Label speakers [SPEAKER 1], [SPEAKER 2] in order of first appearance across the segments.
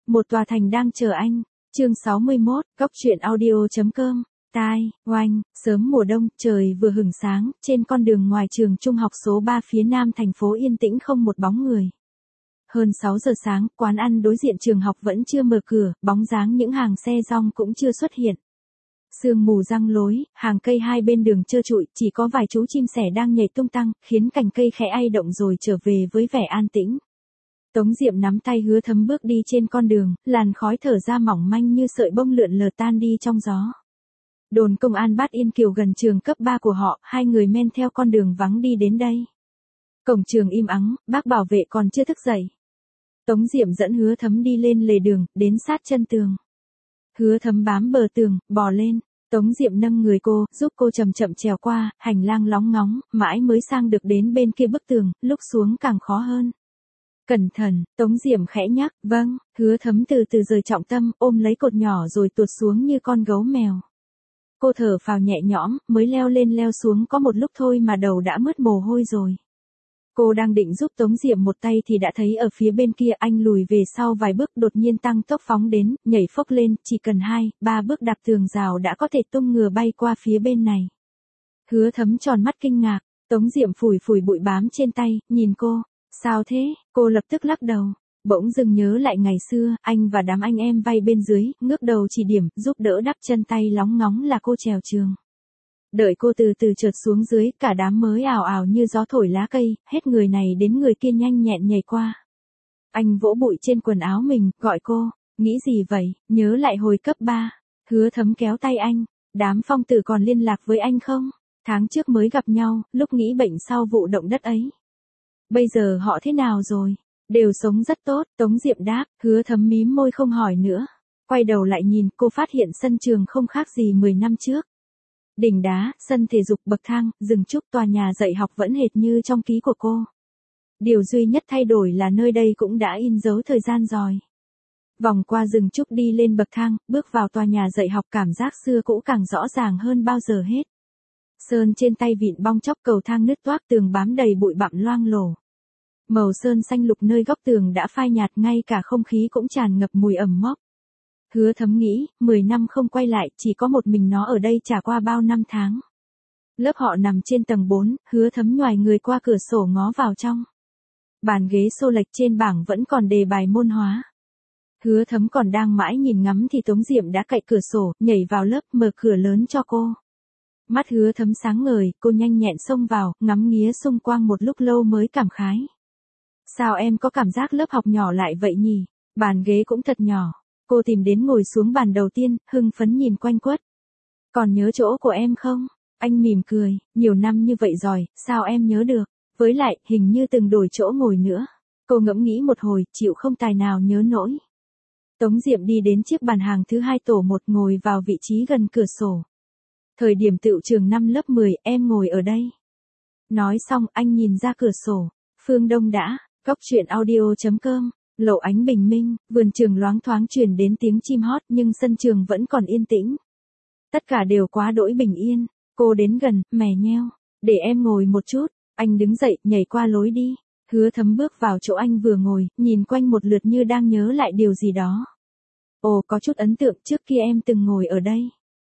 [SPEAKER 1] Một tòa thành đang chờ anh. Chương 61, Góc truyện audio.com. Oanh, sớm mùa đông, trời vừa hửng sáng, trên con đường ngoài trường trung học số 3 phía nam thành phố yên tĩnh không một bóng người. Hơn 6 giờ sáng, quán ăn đối diện trường học vẫn chưa mở cửa, bóng dáng những hàng xe rong cũng chưa xuất hiện. Sương mù giăng lối, hàng cây hai bên đường trơ trụi, chỉ có vài chú chim sẻ đang nhảy tung tăng, khiến cành cây khẽ ai động rồi trở về với vẻ an tĩnh. Tống Diệm nắm tay Hứa Thấm bước đi trên con đường, làn khói thở ra mỏng manh như sợi bông lượn lờ tan đi trong gió. Đồn công an Bát Yên Kiều gần trường cấp 3 của họ, hai người men theo con đường vắng đi đến đây. Cổng trường im ắng, bác bảo vệ còn chưa thức dậy. Tống Diệm dẫn Hứa Thấm đi lên lề đường, đến sát chân tường. Hứa Thấm bám bờ tường, bò lên. Tống Diệm nâng người cô, giúp cô chậm chậm trèo qua, hành lang lóng ngóng, mãi mới sang được đến bên kia bức tường, lúc xuống càng khó hơn. Cẩn thận, Tống Diệm khẽ nhắc, vâng, Hứa Thấm từ từ rời trọng tâm, ôm lấy cột nhỏ rồi tuột xuống như con gấu mèo. Cô thở phào nhẹ nhõm, mới leo lên leo xuống có một lúc thôi mà đầu đã mướt mồ hôi rồi. Cô đang định giúp Tống Diệm một tay thì đã thấy ở phía bên kia anh lùi về sau vài bước đột nhiên tăng tốc phóng đến, nhảy phốc lên, chỉ cần 2-3 bước đạp tường rào đã có thể tung ngừa bay qua phía bên này. Hứa Thấm tròn mắt kinh ngạc, Tống Diệm phủi phủi bụi bám trên tay, nhìn cô, sao thế, cô lập tức lắc đầu. Bỗng dưng nhớ lại ngày xưa, anh và đám anh em vay bên dưới, ngước đầu chỉ điểm, giúp đỡ đắp chân tay lóng ngóng là cô trèo trường. Đợi cô từ từ trượt xuống dưới, cả đám mới ào ào như gió thổi lá cây, hết người này đến người kia nhanh nhẹn nhảy qua. Anh vỗ bụi trên quần áo mình, gọi cô, nghĩ gì vậy, nhớ lại hồi cấp 3. Hứa Thấm kéo tay anh, đám phong tử còn liên lạc với anh không? Tháng trước mới gặp nhau, lúc nghĩ bệnh sau vụ động đất ấy. Bây giờ họ thế nào rồi? Đều sống rất tốt, Tống Diệm đáp, Hứa Thấm mím môi không hỏi nữa. Quay đầu lại nhìn, cô phát hiện sân trường không khác gì 10 năm trước. Đỉnh đá, sân thể dục, bậc thang, rừng trúc, tòa nhà dạy học vẫn hệt như trong ký của cô. Điều duy nhất thay đổi là nơi đây cũng đã in dấu thời gian rồi. Vòng qua rừng trúc đi lên bậc thang, bước vào tòa nhà dạy học, cảm giác xưa cũ càng rõ ràng hơn bao giờ hết. Sơn trên tay vịn bong chóc, cầu thang nứt toác, tường bám đầy bụi bặm loang lổ. Màu sơn xanh lục nơi góc tường đã phai nhạt, ngay cả không khí cũng tràn ngập mùi ẩm mốc. Hứa Thấm nghĩ, 10 năm không quay lại, chỉ có một mình nó ở đây trải qua bao năm tháng. Lớp họ nằm trên tầng 4, Hứa Thấm nhoài người qua cửa sổ ngó vào trong. Bàn ghế xô lệch trên bảng vẫn còn đề bài môn hóa. Hứa Thấm còn đang mãi nhìn ngắm thì Tống Diệm đã cậy cửa sổ, nhảy vào lớp, mở cửa lớn cho cô. Mắt Hứa Thấm sáng ngời, cô nhanh nhẹn xông vào, ngắm nghía xung quanh một lúc lâu mới cảm khái. Sao em có cảm giác lớp học nhỏ lại vậy nhỉ? Bàn ghế cũng thật nhỏ. Cô tìm đến ngồi xuống bàn đầu tiên, hưng phấn nhìn quanh quất. Còn nhớ chỗ của em không? Anh mỉm cười, nhiều năm như vậy rồi, sao em nhớ được? Với lại, hình như từng đổi chỗ ngồi nữa. Cô ngẫm nghĩ một hồi, chịu không tài nào nhớ nổi. Tống Diệm đi đến chiếc bàn hàng thứ 2 tổ 1, ngồi vào vị trí gần cửa sổ. Thời điểm tựu trường năm lớp 10, em ngồi ở đây. Nói xong, anh nhìn ra cửa sổ. Phương Đông đã, Góc truyện audio.com. Lộ ánh bình minh, vườn trường loáng thoáng truyền đến tiếng chim hót, nhưng sân trường vẫn còn yên tĩnh. Tất cả đều quá đỗi bình yên. Cô đến gần, mè nheo. Để em ngồi một chút. Anh đứng dậy, nhảy qua lối đi. Hứa Thấm bước vào chỗ anh vừa ngồi, nhìn quanh một lượt như đang nhớ lại điều gì đó. Ồ, có chút ấn tượng, trước kia em từng ngồi ở đây.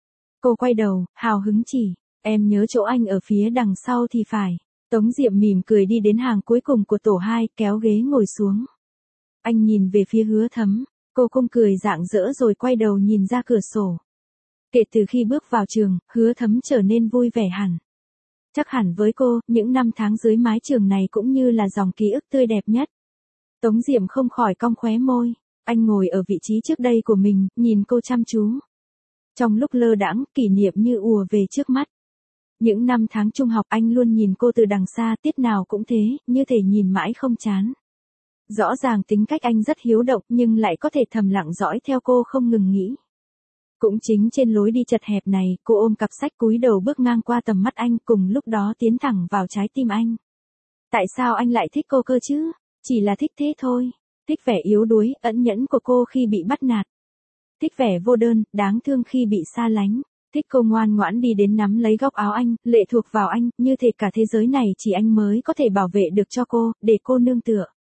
[SPEAKER 1] Cô quay đầu, hào hứng chỉ. Em nhớ chỗ anh ở phía đằng sau thì phải. Tống Diệm mỉm cười đi đến hàng cuối cùng của tổ 2, kéo ghế ngồi xuống. Anh nhìn về phía Hứa Thấm, cô cũng cười rạng rỡ rồi quay đầu nhìn ra cửa sổ. Kể từ khi bước vào trường, Hứa Thấm trở nên vui vẻ hẳn. Chắc hẳn với cô, những năm tháng dưới mái trường này cũng như là dòng ký ức tươi đẹp nhất. Tống Diệm không khỏi cong khóe môi, anh ngồi ở vị trí trước đây của mình, nhìn cô chăm chú. Trong lúc lơ đãng, kỷ niệm như ùa về trước mắt. Những năm tháng trung học anh luôn nhìn cô từ đằng xa, tiết nào cũng thế, như thể nhìn mãi không chán. Rõ ràng tính cách anh rất hiếu động nhưng lại có thể thầm lặng dõi theo cô không ngừng nghĩ. Cũng chính trên lối đi chật hẹp này, cô ôm cặp sách cúi đầu bước ngang qua tầm mắt anh, cùng lúc đó tiến thẳng vào trái tim anh. Tại sao anh lại thích cô cơ chứ? Chỉ là thích thế thôi. Thích vẻ yếu đuối, ẩn nhẫn của cô khi bị bắt nạt. Thích vẻ vô đơn, đáng thương khi bị xa lánh. Thích cô ngoan ngoãn đi đến nắm lấy góc áo anh, lệ thuộc vào anh, như thể cả thế giới này chỉ anh mới có thể bảo vệ được cho cô, để cô nương tựa.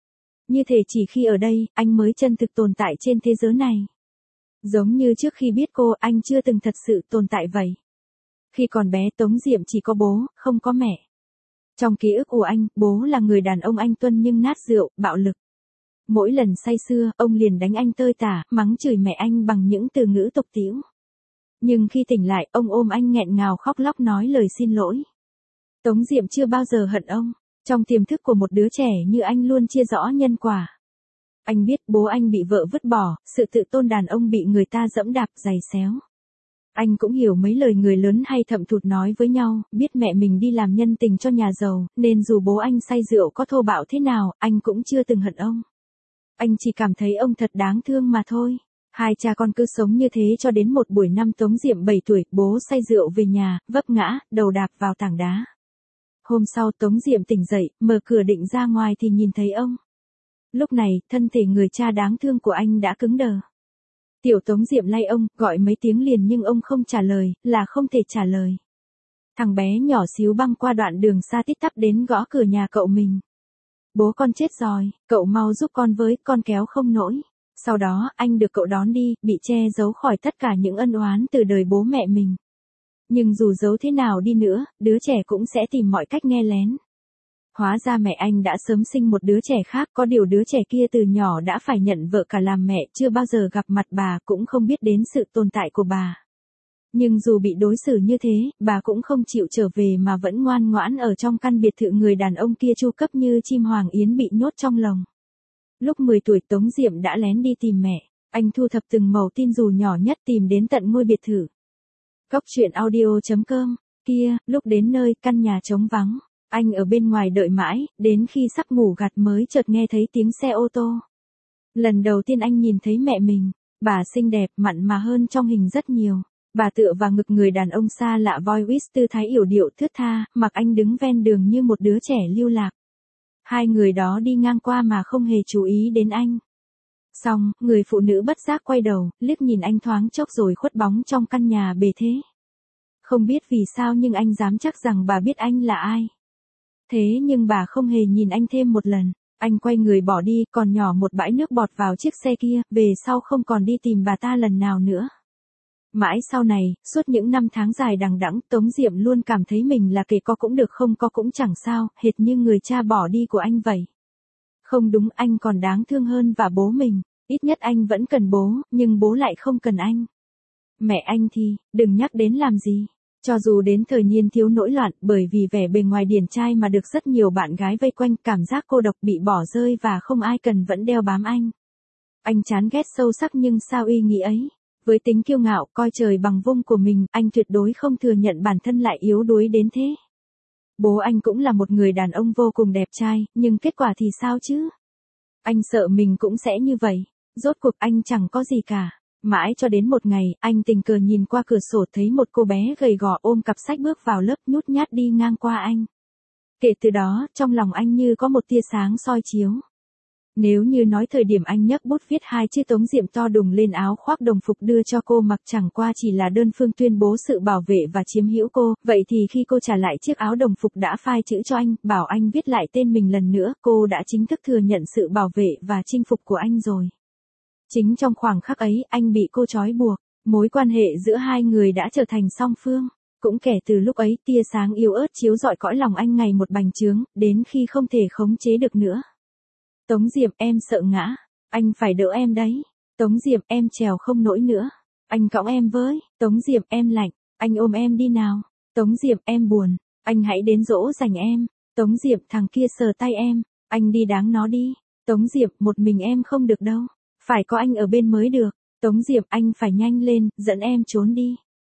[SPEAKER 1] Như thể chỉ khi ở đây, anh mới chân thực tồn tại trên thế giới này. Giống như trước khi biết cô, anh chưa từng thật sự tồn tại vậy. Khi còn bé Tống Diệm chỉ có bố, không có mẹ. Trong ký ức của anh, bố là người đàn ông anh tuân nhưng nát rượu, bạo lực. Mỗi lần say sưa, ông liền đánh anh tơi tả, mắng chửi mẹ anh bằng những từ ngữ tục tĩu. Nhưng khi tỉnh lại, ông ôm anh nghẹn ngào khóc lóc nói lời xin lỗi. Tống Diệm chưa bao giờ hận ông. Trong tiềm thức của một đứa trẻ như anh luôn chia rõ nhân quả. Anh biết bố anh bị vợ vứt bỏ, sự tự tôn đàn ông bị người ta dẫm đạp giày xéo. Anh cũng hiểu mấy lời người lớn hay thậm thụt nói với nhau, biết mẹ mình đi làm nhân tình cho nhà giàu, nên dù bố anh say rượu có thô bạo thế nào, anh cũng chưa từng hận ông. Anh chỉ cảm thấy ông thật đáng thương mà thôi. Hai cha con cứ sống như thế cho đến một buổi năm Tống Diệm 7 tuổi, bố say rượu về nhà, vấp ngã, đầu đạp vào tảng đá. Hôm sau Tống Diệm tỉnh dậy, mở cửa định ra ngoài thì nhìn thấy ông. Lúc này, thân thể người cha đáng thương của anh đã cứng đờ. Tiểu Tống Diệm lay ông, gọi mấy tiếng liền nhưng ông không trả lời, là không thể trả lời. Thằng bé nhỏ xíu băng qua đoạn đường xa tít tắp đến gõ cửa nhà cậu mình. Bố con chết rồi, cậu mau giúp con với, con kéo không nổi. Sau đó, anh được cậu đón đi, bị che giấu khỏi tất cả những ân oán từ đời bố mẹ mình. Nhưng dù giấu thế nào đi nữa, đứa trẻ cũng sẽ tìm mọi cách nghe lén. Hóa ra mẹ anh đã sớm sinh một đứa trẻ khác, có điều đứa trẻ kia từ nhỏ đã phải nhận vợ cả làm mẹ, chưa bao giờ gặp mặt bà, cũng không biết đến sự tồn tại của bà. Nhưng dù bị đối xử như thế, bà cũng không chịu trở về mà vẫn ngoan ngoãn ở trong căn biệt thự người đàn ông kia chu cấp như chim hoàng yến bị nhốt trong lồng. Lúc 10 tuổi Tống Diệm đã lén đi tìm mẹ, anh thu thập từng mẩu tin dù nhỏ nhất tìm đến tận ngôi biệt thự. Cóc truyện audio.com, kia, lúc đến nơi, căn nhà trống vắng. Anh ở bên ngoài đợi mãi, đến khi sắp ngủ gật mới chợt nghe thấy tiếng xe ô tô. Lần đầu tiên anh nhìn thấy mẹ mình, bà xinh đẹp, mặn mà hơn trong hình rất nhiều. Bà tựa vào ngực người đàn ông xa lạ voice tư thái yểu điệu thướt tha, mặc anh đứng ven đường như một đứa trẻ lưu lạc. Hai người đó đi ngang qua mà không hề chú ý đến anh. Xong, người phụ nữ bất giác quay đầu, liếc nhìn anh thoáng chốc rồi khuất bóng trong căn nhà bề thế. Không biết vì sao nhưng anh dám chắc rằng bà biết anh là ai. Thế nhưng bà không hề nhìn anh thêm một lần. Anh quay người bỏ đi, còn nhỏ một bãi nước bọt vào chiếc xe kia, về sau không còn đi tìm bà ta lần nào nữa. Mãi sau này, suốt những năm tháng dài đằng đẵng, Tống Diệm luôn cảm thấy mình là kẻ có cũng được không có cũng chẳng sao, hệt như người cha bỏ đi của anh vậy. Không đúng, anh còn đáng thương hơn và bố mình, ít nhất anh vẫn cần bố, nhưng bố lại không cần anh. Mẹ anh thì, đừng nhắc đến làm gì. Cho dù đến thời niên thiếu nổi loạn, bởi vì vẻ bề ngoài điển trai mà được rất nhiều bạn gái vây quanh, cảm giác cô độc bị bỏ rơi và không ai cần vẫn đeo bám anh. Anh chán ghét sâu sắc nhưng sao ý nghĩ ấy. Với tính kiêu ngạo, coi trời bằng vung của mình, anh tuyệt đối không thừa nhận bản thân lại yếu đuối đến thế. Bố anh cũng là một người đàn ông vô cùng đẹp trai, nhưng kết quả thì sao chứ? Anh sợ mình cũng sẽ như vậy. Rốt cuộc anh chẳng có gì cả. Mãi cho đến một ngày, anh tình cờ nhìn qua cửa sổ thấy một cô bé gầy gò ôm cặp sách bước vào lớp nhút nhát đi ngang qua anh. Kể từ đó, trong lòng anh như có một tia sáng soi chiếu. Nếu như nói thời điểm anh nhấc bút viết hai chữ Tống Diệm to đùng lên áo khoác đồng phục đưa cho cô mặc chẳng qua chỉ là đơn phương tuyên bố sự bảo vệ và chiếm hữu cô, vậy thì khi cô trả lại chiếc áo đồng phục đã phai chữ cho anh, bảo anh viết lại tên mình lần nữa, cô đã chính thức thừa nhận sự bảo vệ và chinh phục của anh rồi. Chính trong khoảng khắc ấy, anh bị cô trói buộc, mối quan hệ giữa hai người đã trở thành song phương. Cũng kể từ lúc ấy, tia sáng yếu ớt chiếu rọi cõi lòng anh ngày một bành trướng, đến khi không thể khống chế được nữa. Tống Diệm, em sợ ngã. Anh phải đỡ em đấy. Tống Diệm, em trèo không nổi nữa. Anh cõng em với. Tống Diệm, em lạnh. Anh ôm em đi nào. Tống Diệm, em buồn. Anh hãy đến dỗ dành em. Tống Diệm, thằng kia sờ tay em. Anh đi đáng nó đi. Tống Diệm, một mình em không được đâu. Phải có anh ở bên mới được. Tống Diệm, anh phải nhanh lên, dẫn em trốn đi.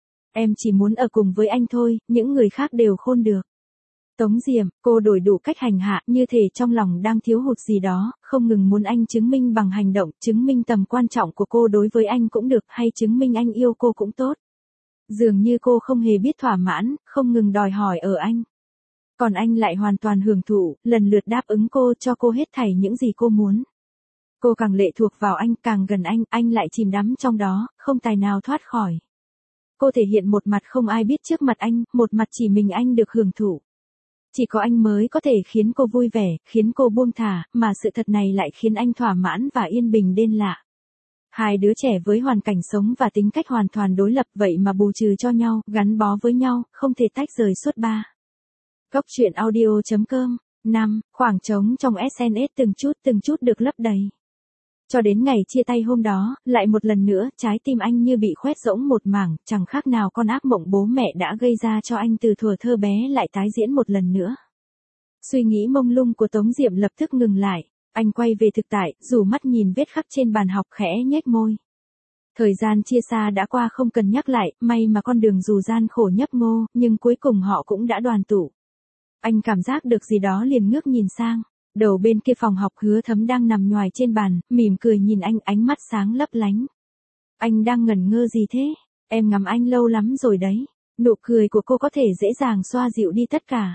[SPEAKER 1] Em chỉ muốn ở cùng với anh thôi, những người khác đều khôn được. Tống Diệm, cô đổi đủ cách hành hạ, như thể trong lòng đang thiếu hụt gì đó, không ngừng muốn anh chứng minh bằng hành động, chứng minh tầm quan trọng của cô đối với anh cũng được, hay chứng minh anh yêu cô cũng tốt. Dường như cô không hề biết thỏa mãn, không ngừng đòi hỏi ở anh. Còn anh lại hoàn toàn hưởng thụ, lần lượt đáp ứng cô, cho cô hết thảy những gì cô muốn. Cô càng lệ thuộc vào anh, càng gần anh lại chìm đắm trong đó, không tài nào thoát khỏi. Cô thể hiện một mặt không ai biết trước mặt anh, một mặt chỉ mình anh được hưởng thụ. Chỉ có anh mới có thể khiến cô vui vẻ, khiến cô buông thả, mà sự thật này lại khiến anh thỏa mãn và yên bình đến lạ. Hai đứa trẻ với hoàn cảnh sống và tính cách hoàn toàn đối lập vậy mà bù trừ cho nhau, gắn bó với nhau, không thể tách rời suốt ba. Góc truyện audio.com 5. Khoảng trống trong SNS từng chút được lấp đầy. Cho đến ngày chia tay hôm đó, lại một lần nữa, trái tim anh như bị khoét rỗng một mảng, chẳng khác nào con ác mộng bố mẹ đã gây ra cho anh từ thuở thơ bé lại tái diễn một lần nữa. Suy nghĩ mông lung của Tống Diệm lập tức ngừng lại, anh quay về thực tại, rủ mắt nhìn vết khắc trên bàn học khẽ nhếch môi. Thời gian chia xa đã qua không cần nhắc lại, may mà con đường dù gian khổ nhấp nhô, nhưng cuối cùng họ cũng đã đoàn tụ. Anh cảm giác được gì đó liền ngước nhìn sang. Đầu bên kia phòng học Hứa Thấm đang nằm nhoài trên bàn, mỉm cười nhìn anh, ánh mắt sáng lấp lánh. Anh đang ngẩn ngơ gì thế? Em ngắm anh lâu lắm rồi đấy. Nụ cười của cô có thể dễ dàng xoa dịu đi tất cả.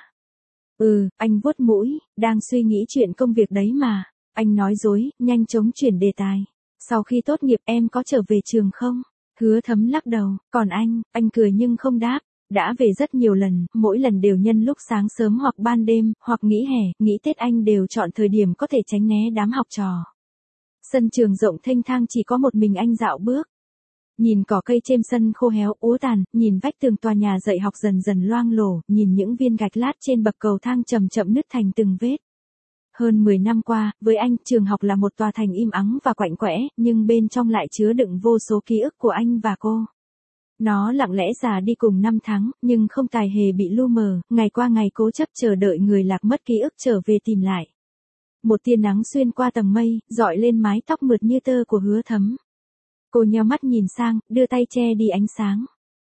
[SPEAKER 1] Anh vuốt mũi, đang suy nghĩ chuyện công việc đấy mà. Anh nói dối, nhanh chóng chuyển đề tài. Sau khi tốt nghiệp em có trở về trường không? Hứa Thấm lắc đầu, còn anh cười nhưng không đáp. Đã về rất nhiều lần, mỗi lần đều nhân lúc sáng sớm hoặc ban đêm, hoặc nghỉ hè, nghỉ Tết anh đều chọn thời điểm có thể tránh né đám học trò. Sân trường rộng thênh thang chỉ có một mình anh dạo bước. Nhìn cỏ cây trên sân khô héo úa tàn, nhìn vách tường tòa nhà dạy học dần dần loang lổ, nhìn những viên gạch lát trên bậc cầu thang chậm chậm nứt thành từng vết. Hơn 10 năm qua, với anh, trường học là một tòa thành im ắng và quạnh quẽ, nhưng bên trong lại chứa đựng vô số ký ức của anh và cô. Nó lặng lẽ già đi cùng năm tháng, nhưng không tài hề bị lu mờ, ngày qua ngày cố chấp chờ đợi người lạc mất ký ức trở về tìm lại. Một tia nắng xuyên qua tầng mây, dọi lên mái tóc mượt như tơ của Hứa Thấm. Cô nheo mắt nhìn sang, đưa tay che đi ánh sáng.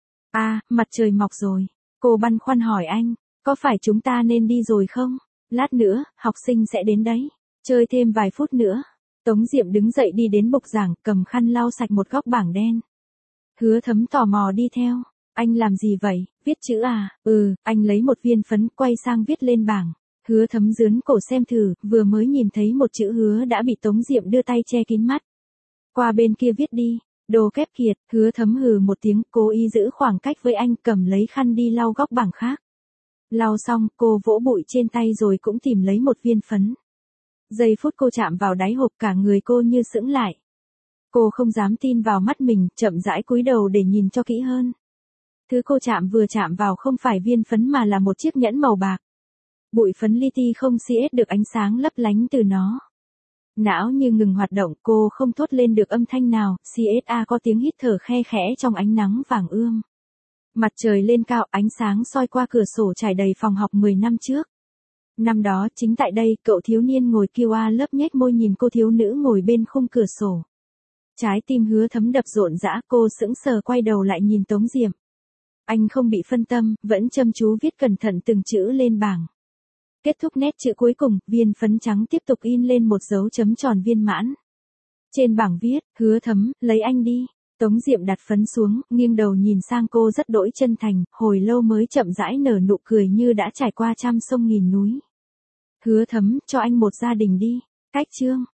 [SPEAKER 1] Mặt trời mọc rồi. Cô băn khoăn hỏi anh, có phải chúng ta nên đi rồi không? Lát nữa, học sinh sẽ đến đấy. Chơi thêm vài phút nữa. Tống Diệm đứng dậy đi đến bục giảng, cầm khăn lau sạch một góc bảng đen. Hứa Thấm tò mò đi theo. Anh làm gì vậy, viết chữ à? Anh lấy một viên phấn quay sang viết lên bảng. Hứa Thấm dướn cổ xem thử, vừa mới nhìn thấy một chữ hứa đã bị Tống Diệm đưa tay che kín mắt. Qua bên kia viết đi, đồ kép kiệt. Hứa Thấm hừ một tiếng, cố ý giữ khoảng cách với anh, cầm lấy khăn đi lau góc bảng khác. Lau xong, cô vỗ bụi trên tay rồi cũng tìm lấy một viên phấn. Giây phút cô chạm vào đáy hộp cả người cô như sững lại. Cô không dám tin vào mắt mình, chậm rãi cúi đầu để nhìn cho kỹ hơn. Thứ cô vừa chạm vào không phải viên phấn mà là một chiếc nhẫn màu bạc. Bụi phấn li ti không CS được ánh sáng lấp lánh từ nó. Não như ngừng hoạt động, cô không thốt lên được âm thanh nào, CSA có tiếng hít thở khe khẽ trong ánh nắng vàng ươm. Mặt trời lên cao, ánh sáng soi qua cửa sổ trải đầy phòng học 10 năm trước. Năm đó, chính tại đây, cậu thiếu niên ngồi QA lớp nhếch môi nhìn cô thiếu nữ ngồi bên khung cửa sổ. Trái tim Hứa Thấm đập rộn rã, cô sững sờ quay đầu lại nhìn Tống Diệm. Anh không bị phân tâm, vẫn chăm chú viết cẩn thận từng chữ lên bảng. Kết thúc nét chữ cuối cùng, viên phấn trắng tiếp tục in lên một dấu chấm tròn viên mãn. Trên bảng viết, Hứa Thấm, lấy anh đi. Tống Diệm đặt phấn xuống, nghiêng đầu nhìn sang cô rất đỗi chân thành, hồi lâu mới chậm rãi nở nụ cười như đã trải qua trăm sông nghìn núi. Hứa Thấm, cho anh một gia đình đi. Cách chương.